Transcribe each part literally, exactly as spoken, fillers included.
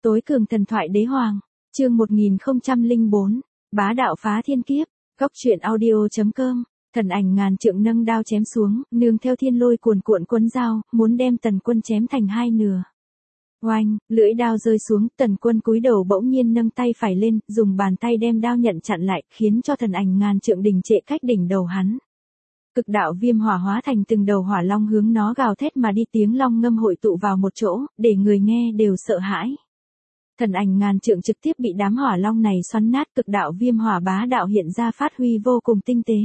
Tối cường thần thoại đế hoàng, chương một nghìn không trăm lẻ bốn, bá đạo phá thiên kiếp, góc truyện audio chấm com. Thần ảnh ngàn trượng nâng đao chém xuống, nương theo thiên lôi cuồn cuộn quấn dao, muốn đem Tần Quân chém thành hai nửa. Oanh, lưỡi đao rơi xuống, Tần Quân cúi đầu bỗng nhiên nâng tay phải lên, dùng bàn tay đem đao nhận chặn lại, khiến cho thần ảnh ngàn trượng đình trệ cách đỉnh đầu hắn. Cực đạo viêm hỏa hóa thành từng đầu hỏa long hướng nó gào thét mà đi, tiếng long ngâm hội tụ vào một chỗ, để người nghe đều sợ hãi. Thần ảnh ngàn trượng trực tiếp bị đám hỏa long này xoắn nát, cực đạo viêm hỏa bá đạo hiện ra phát huy vô cùng tinh tế.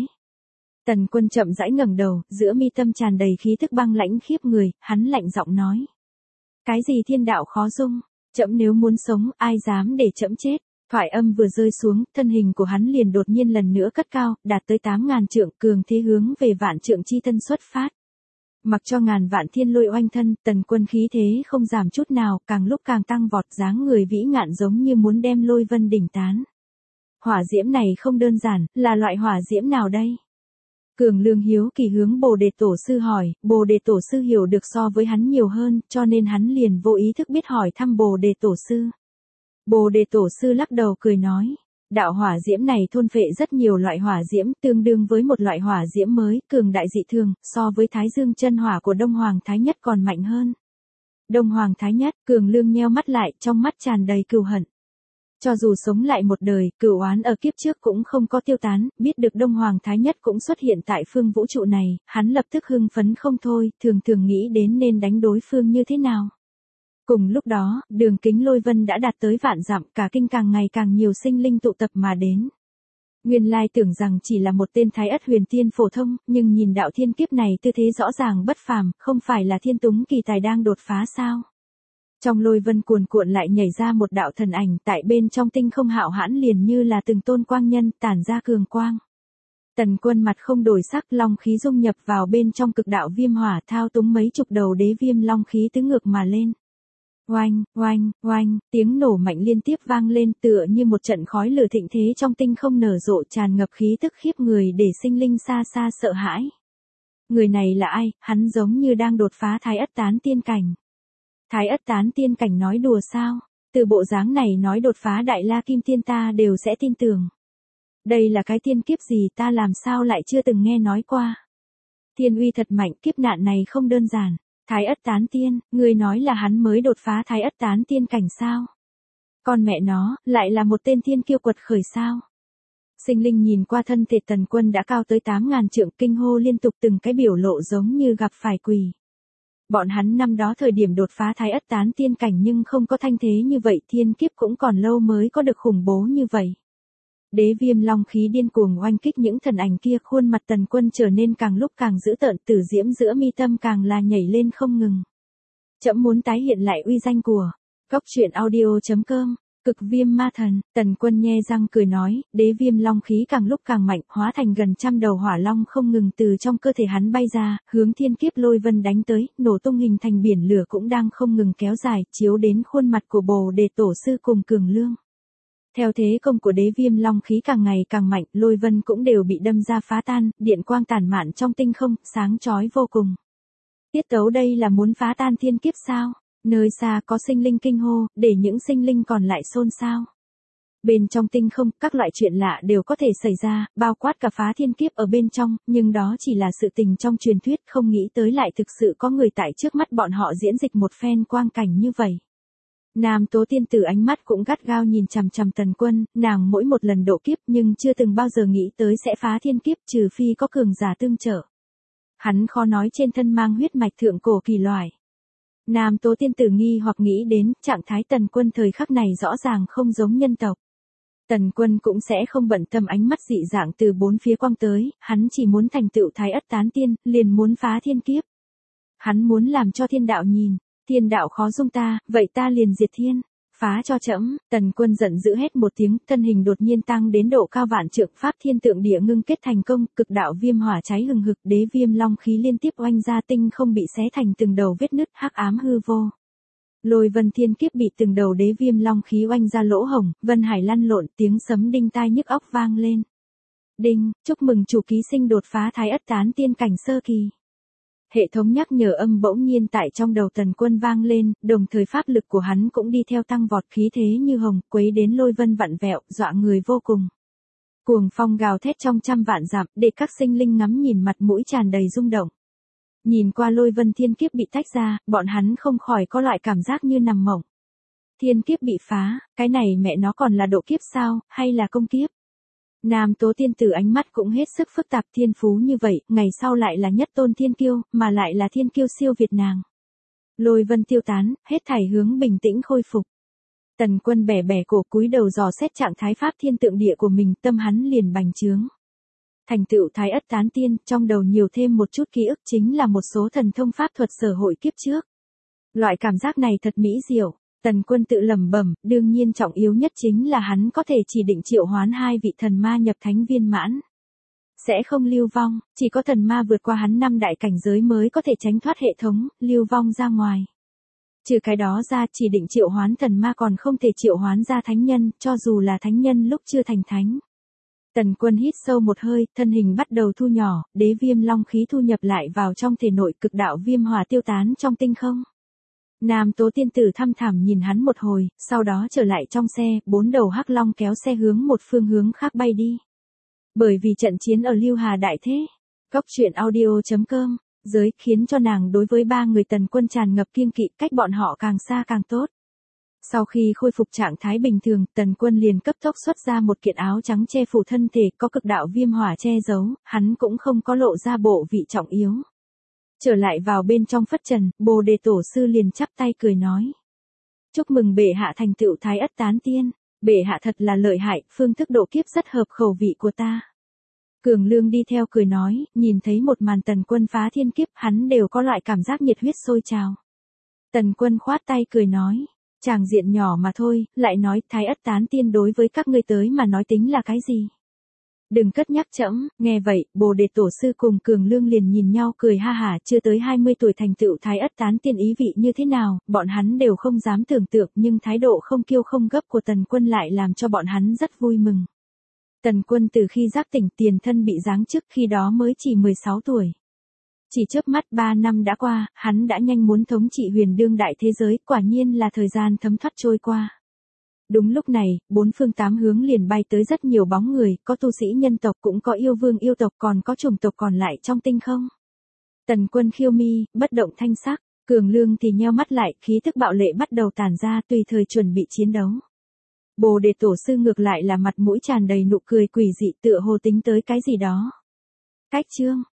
Tần Quân chậm rãi ngẩng đầu, giữa mi tâm tràn đầy khí tức băng lãnh khiếp người, hắn lạnh giọng nói: "Cái gì thiên đạo khó dung, trẫm nếu muốn sống, ai dám để trẫm chết?" Thoại âm vừa rơi xuống, thân hình của hắn liền đột nhiên lần nữa cất cao, đạt tới tám ngàn trượng, cường thế hướng về vạn trượng chi thân xuất phát. Mặc cho ngàn vạn thiên lôi oanh thân, Tần Quân khí thế không giảm chút nào, càng lúc càng tăng vọt, dáng người vĩ ngạn giống như muốn đem lôi vân đỉnh tán. Hỏa diễm này không đơn giản, là loại hỏa diễm nào đây? Cường Lương hiếu kỳ hướng Bồ Đề Tổ sư hỏi, Bồ Đề Tổ sư hiểu được so với hắn nhiều hơn, cho nên hắn liền vô ý thức biết hỏi thăm Bồ Đề Tổ sư. Bồ Đề Tổ sư lắc đầu cười nói, đạo hỏa diễm này thôn phệ rất nhiều loại hỏa diễm, tương đương với một loại hỏa diễm mới, cường đại dị thường, so với Thái Dương chân hỏa của Đông Hoàng Thái Nhất còn mạnh hơn. Đông Hoàng Thái Nhất, Cường Lương nheo mắt lại, trong mắt tràn đầy cừu hận. Cho dù sống lại một đời, cừu oán ở kiếp trước cũng không có tiêu tán, biết được Đông Hoàng Thái Nhất cũng xuất hiện tại phương vũ trụ này, hắn lập tức hưng phấn không thôi, thường thường nghĩ đến nên đánh đối phương như thế nào. Cùng lúc đó, đường kính lôi vân đã đạt tới vạn dặm, cả kinh càng ngày càng nhiều sinh linh tụ tập mà đến. Nguyên lai tưởng rằng chỉ là một tên Thái Ất huyền tiên phổ thông, nhưng nhìn đạo thiên kiếp này tư thế rõ ràng bất phàm, không phải là thiên túng kỳ tài đang đột phá sao? Trong lôi vân cuồn cuộn lại nhảy ra một đạo thần ảnh, tại bên trong tinh không hạo hãn liền như là từng tôn quang nhân, tản ra cường quang. Tần Quân mặt không đổi sắc, long khí dung nhập vào bên trong cực đạo viêm hỏa, thao túng mấy chục đầu đế viêm long khí tứ ngược mà lên. Oanh, oanh, oanh, tiếng nổ mạnh liên tiếp vang lên, tựa như một trận khói lửa thịnh thế trong tinh không nở rộ, tràn ngập khí tức khiếp người để sinh linh xa xa sợ hãi. Người này là ai? Hắn giống như đang đột phá Thái Ất tán tiên cảnh. Thái Ất tán tiên cảnh nói đùa sao? Từ bộ dáng này nói đột phá Đại La Kim Tiên ta đều sẽ tin tưởng. Đây là cái tiên kiếp gì, ta làm sao lại chưa từng nghe nói qua? Thiên uy thật mạnh, kiếp nạn này không đơn giản. Thái Ất tán tiên, người nói là hắn mới đột phá Thái Ất tán tiên cảnh sao? Con mẹ nó, lại là một tên thiên kiêu quật khởi sao? Sinh linh nhìn qua thân thể Tần Quân đã cao tới tám ngàn trượng, kinh hô liên tục, từng cái biểu lộ giống như gặp phải quỷ. Bọn hắn năm đó thời điểm đột phá Thái Ất tán tiên cảnh nhưng không có thanh thế như vậy, thiên kiếp cũng còn lâu mới có được khủng bố như vậy. Đế viêm long khí điên cuồng oanh kích những thần ảnh kia, khuôn mặt Tần Quân trở nên càng lúc càng dữ tợn, tử diễm giữa mi tâm càng là nhảy lên không ngừng. Trẫm muốn tái hiện lại uy danh của góc truyện audio chấm com. Cực viêm ma thần, Tần Quân nhe răng cười nói, đế viêm long khí càng lúc càng mạnh, hóa thành gần trăm đầu hỏa long không ngừng từ trong cơ thể hắn bay ra, hướng thiên kiếp lôi vân đánh tới, nổ tung hình thành biển lửa cũng đang không ngừng kéo dài, chiếu đến khuôn mặt của Bồ Đề Tổ sư cùng Cường Lương. Theo thế công của đế viêm long khí càng ngày càng mạnh, lôi vân cũng đều bị đâm ra phá tan, điện quang tản mạn trong tinh không, sáng chói vô cùng. Tiết tấu đây là muốn phá tan thiên kiếp sao? Nơi xa có sinh linh kinh hô, để những sinh linh còn lại xôn xao. Bên trong tinh không, các loại chuyện lạ đều có thể xảy ra, bao quát cả phá thiên kiếp ở bên trong, nhưng đó chỉ là sự tình trong truyền thuyết, không nghĩ tới lại thực sự có người tại trước mắt bọn họ diễn dịch một phen quang cảnh như vậy. Nam Tố tiên tử ánh mắt cũng gắt gao nhìn chằm chằm Tần Quân, nàng mỗi một lần độ kiếp nhưng chưa từng bao giờ nghĩ tới sẽ phá thiên kiếp, trừ phi có cường giả tương trợ. Hắn khó nói trên thân mang huyết mạch thượng cổ kỳ loại. Nam Tố tiên tử nghi hoặc nghĩ đến, trạng thái Tần Quân thời khắc này rõ ràng không giống nhân tộc. Tần Quân cũng sẽ không bận tâm ánh mắt dị dạng từ bốn phía quang tới, hắn chỉ muốn thành tựu Thái Ất tán tiên, liền muốn phá thiên kiếp. Hắn muốn làm cho thiên đạo nhìn, thiên đạo khó dung ta, vậy ta liền diệt thiên, phá cho trẫm. Tần Quân giận dữ hét một tiếng, thân hình đột nhiên tăng đến độ cao vạn trượng, pháp thiên tượng địa ngưng kết thành công, cực đạo viêm hỏa cháy hừng hực, đế viêm long khí liên tiếp oanh ra, tinh không bị xé thành từng đầu vết nứt, hắc ám hư vô. Lôi vân thiên kiếp bị từng đầu đế viêm long khí oanh ra lỗ hổng, vân hải lăn lộn, tiếng sấm đinh tai nhức óc vang lên. Đinh, chúc mừng chủ ký sinh đột phá Thái Ất tán tiên cảnh sơ kỳ. Hệ thống nhắc nhở âm bỗng nhiên tại trong đầu Tần Quân vang lên, đồng thời pháp lực của hắn cũng đi theo tăng vọt, khí thế như hồng, quấy đến lôi vân vặn vẹo, dọa người vô cùng. Cuồng phong gào thét trong trăm vạn dặm, để các sinh linh ngắm nhìn mặt mũi tràn đầy rung động. Nhìn qua lôi vân thiên kiếp bị tách ra, bọn hắn không khỏi có loại cảm giác như nằm mộng. Thiên kiếp bị phá, cái này mẹ nó còn là độ kiếp sao, hay là công kiếp? Nam Tố tiên tử ánh mắt cũng hết sức phức tạp, thiên phú như vậy, ngày sau lại là nhất tôn thiên kiêu, mà lại là thiên kiêu siêu việt nàng. Lôi vân tiêu tán, hết thảy hướng bình tĩnh khôi phục. Tần Quân bẻ bẻ cổ, cúi đầu dò xét trạng thái pháp thiên tượng địa của mình, tâm hắn liền bành trướng. Thành tựu thái ất tán tiên, trong đầu nhiều thêm một chút ký ức, chính là một số thần thông pháp thuật sở hội kiếp trước. Loại cảm giác này thật mỹ diệu. Tần Quân tự lẩm bẩm, đương nhiên trọng yếu nhất chính là hắn có thể chỉ định triệu hoán hai vị thần ma nhập thánh viên mãn. Sẽ không lưu vong, chỉ có thần ma vượt qua hắn năm đại cảnh giới mới có thể tránh thoát hệ thống, lưu vong ra ngoài. Trừ cái đó ra, chỉ định triệu hoán thần ma còn không thể triệu hoán ra thánh nhân, cho dù là thánh nhân lúc chưa thành thánh. Tần Quân hít sâu một hơi, thân hình bắt đầu thu nhỏ, đế viêm long khí thu nhập lại vào trong thể nội, cực đạo viêm hỏa tiêu tán trong tinh không. Nam Tố tiên tử thăm thẳm nhìn hắn một hồi, sau đó trở lại trong xe, bốn đầu hắc long kéo xe hướng một phương hướng khác bay đi. Bởi vì trận chiến ở Lưu Hà đại thế, Cốc truyện audio chấm com, giới khiến cho nàng đối với ba người Tần Quân tràn ngập kiêng kỵ, cách bọn họ càng xa càng tốt. Sau khi khôi phục trạng thái bình thường, Tần Quân liền cấp tốc xuất ra một kiện áo trắng che phủ thân thể, có cực đạo viêm hỏa che giấu, hắn cũng không có lộ ra bộ vị trọng yếu. Trở lại vào bên trong phất trần, Bồ Đề Tổ sư liền chắp tay cười nói. Chúc mừng bệ hạ thành tựu thái ất tán tiên, bệ hạ thật là lợi hại, phương thức độ kiếp rất hợp khẩu vị của ta. Cường Lương đi theo cười nói, nhìn thấy một màn Tần Quân phá thiên kiếp, hắn đều có loại cảm giác nhiệt huyết sôi trào. Tần Quân khoát tay cười nói, tràng diện nhỏ mà thôi, lại nói thái ất tán tiên đối với các ngươi tới mà nói tính là cái gì? Đừng cất nhắc trẫm. Nghe vậy, Bồ Đề Tổ sư cùng Cường Lương liền nhìn nhau cười ha hả, chưa tới hai mươi tuổi thành tựu thái ất tán tiên ý vị như thế nào, bọn hắn đều không dám tưởng tượng, nhưng thái độ không kiêu không gấp của Tần Quân lại làm cho bọn hắn rất vui mừng. Tần Quân từ khi giác tỉnh, tiền thân bị giáng chức, khi đó mới chỉ mười sáu tuổi. Chỉ chớp mắt ba năm đã qua, hắn đã nhanh muốn thống trị huyền đương đại thế giới, quả nhiên là thời gian thấm thoát trôi qua. Đúng lúc này, bốn phương tám hướng liền bay tới rất nhiều bóng người, có tu sĩ nhân tộc, cũng có yêu vương yêu tộc, còn có chủng tộc còn lại trong tinh không. Tần Quân khiêu mi, bất động thanh sắc, Cường Lương thì nheo mắt lại, khí thức bạo lệ bắt đầu tản ra, tùy thời chuẩn bị chiến đấu. Bồ Đề Tổ sư ngược lại là mặt mũi tràn đầy nụ cười quỷ dị, tựa hồ tính tới cái gì đó. Cách chương